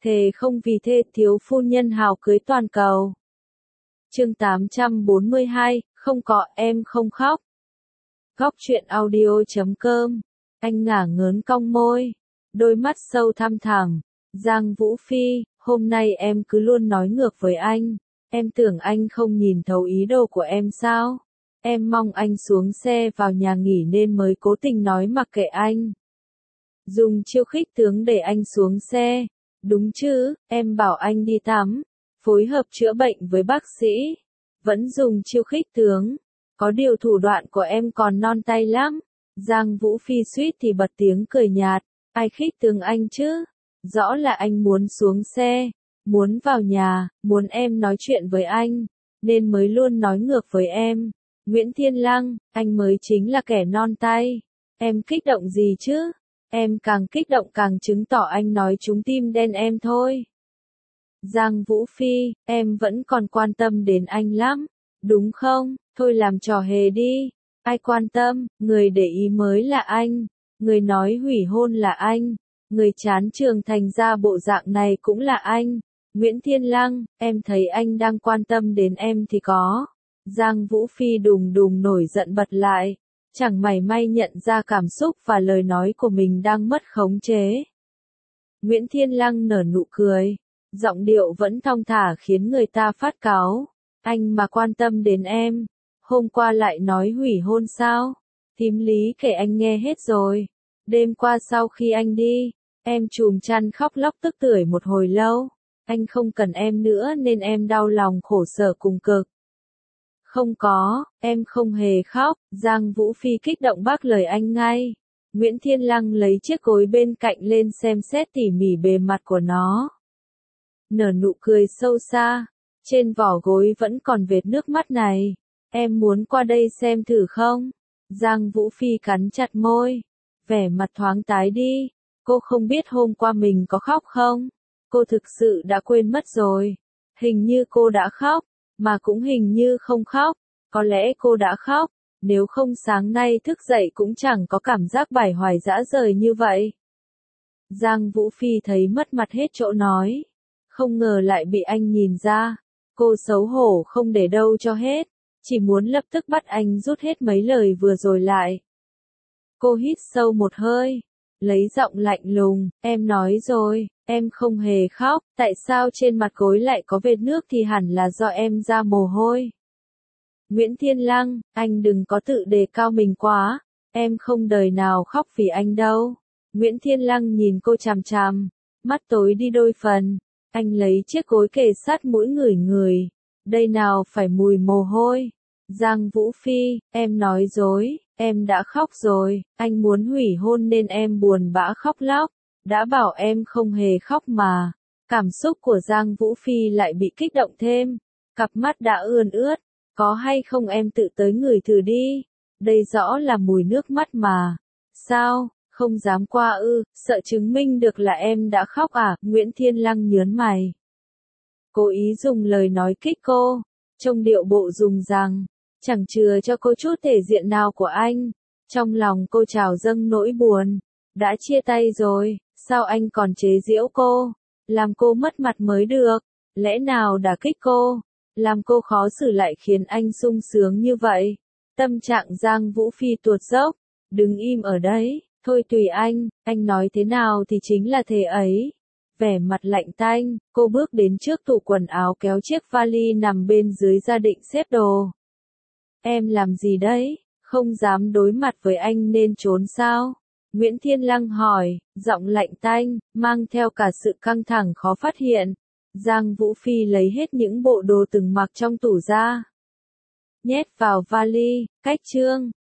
Thề không vì thê thiếu phu nhân hào cưới toàn cầu. Chương 842, không có em không khóc. Góc truyện audio.com. Anh ngả ngớn cong môi, đôi mắt sâu thăm thẳm. Giang Vũ Phi, hôm nay em cứ luôn nói ngược với anh. Em tưởng anh không nhìn thấu ý đồ của em sao? Em mong anh xuống xe vào nhà nghỉ nên mới cố tình nói mặc kệ anh. Dùng chiêu khích tướng để anh xuống xe. Đúng chứ, em bảo anh đi tắm, phối hợp chữa bệnh với bác sĩ. Vẫn dùng chiêu khích tướng. Có điều thủ đoạn của em còn non tay lắm. Giang Vũ Phi suýt thì bật tiếng cười nhạt. Ai khích tướng anh chứ? Rõ là anh muốn xuống xe, muốn vào nhà, muốn em nói chuyện với anh, nên mới luôn nói ngược với em. Nguyễn Thiên Lăng, anh mới chính là kẻ non tay. Em kích động gì chứ? Em càng kích động càng chứng tỏ anh nói trúng tim đen em thôi. Giang Vũ Phi, em vẫn còn quan tâm đến anh lắm, đúng không? Thôi làm trò hề đi. Ai quan tâm, người để ý mới là anh. Người nói hủy hôn là anh. Người chán trường thành ra bộ dạng này cũng là anh. Nguyễn Thiên Lăng, em thấy anh đang quan tâm đến em thì có. Giang Vũ Phi đùng đùng nổi giận bật lại. Chẳng mảy may nhận ra cảm xúc và lời nói của mình đang mất khống chế. Nguyễn Thiên Lăng nở nụ cười. Giọng điệu vẫn thong thả khiến người ta phát cáu. Anh mà quan tâm đến em. Hôm qua lại nói hủy hôn sao? Thím Lý kể anh nghe hết rồi. Đêm qua sau khi anh đi, em chùm chăn khóc lóc tức tưởi một hồi lâu. Anh không cần em nữa nên em đau lòng khổ sở cùng cực. Không có, em không hề khóc. Giang Vũ Phi kích động bác lời anh ngay. Nguyễn Thiên Lăng lấy chiếc gối bên cạnh lên xem xét tỉ mỉ bề mặt của nó. Nở nụ cười sâu xa. Trên vỏ gối vẫn còn vệt nước mắt này. Em muốn qua đây xem thử không? Giang Vũ Phi cắn chặt môi. Vẻ mặt thoáng tái đi. Cô không biết hôm qua mình có khóc không? Cô thực sự đã quên mất rồi. Hình như cô đã khóc, mà cũng hình như không khóc. Có lẽ cô đã khóc, nếu không sáng nay thức dậy cũng chẳng có cảm giác bải hoài dã rời như vậy. Giang Vũ Phi thấy mất mặt hết chỗ nói. Không ngờ lại bị anh nhìn ra. Cô xấu hổ không để đâu cho hết. Chỉ muốn lập tức bắt anh rút hết mấy lời vừa rồi lại. Cô hít sâu một hơi. Lấy giọng lạnh lùng, em nói rồi, em không hề khóc, tại sao trên mặt gối lại có vệt nước thì hẳn là do em ra mồ hôi. Nguyễn Thiên Lăng, anh đừng có tự đề cao mình quá, em không đời nào khóc vì anh đâu. Nguyễn Thiên Lăng nhìn cô chằm chằm, mắt tối đi đôi phần, anh lấy chiếc gối kề sát mũi ngửi ngửi, đây nào phải mùi mồ hôi. Giang Vũ Phi, em nói dối. Em đã khóc rồi, anh muốn hủy hôn nên em buồn bã khóc lóc, đã bảo em không hề khóc mà. Cảm xúc của Giang Vũ Phi lại bị kích động thêm, cặp mắt đã ươn ướt, có hay không em tự tới ngửi thử đi, đây rõ là mùi nước mắt mà. Sao, không dám qua ư, sợ chứng minh được là em đã khóc à? Nguyễn Thiên Lăng nhớn mày. Cố ý dùng lời nói kích cô, trông điệu bộ dùng rằng. Chẳng chừa cho cô chút thể diện nào của anh. Trong lòng cô trào dâng nỗi buồn. Đã chia tay rồi, sao anh còn chế giễu cô? Làm cô mất mặt mới được. Lẽ nào đả kích cô? Làm cô khó xử lại khiến anh sung sướng như vậy? Tâm trạng Giang Vũ Phi tuột dốc. Đứng im ở đấy, thôi tùy anh nói thế nào thì chính là thế ấy. Vẻ mặt lạnh tanh, cô bước đến trước tủ quần áo kéo chiếc vali nằm bên dưới ra định xếp đồ. Em làm gì đấy? Không dám đối mặt với anh nên trốn sao? Nguyễn Thiên Lăng hỏi, giọng lạnh tanh, mang theo cả sự căng thẳng khó phát hiện. Giang Vũ Phi lấy hết những bộ đồ từng mặc trong tủ ra. Nhét vào vali, cách chương.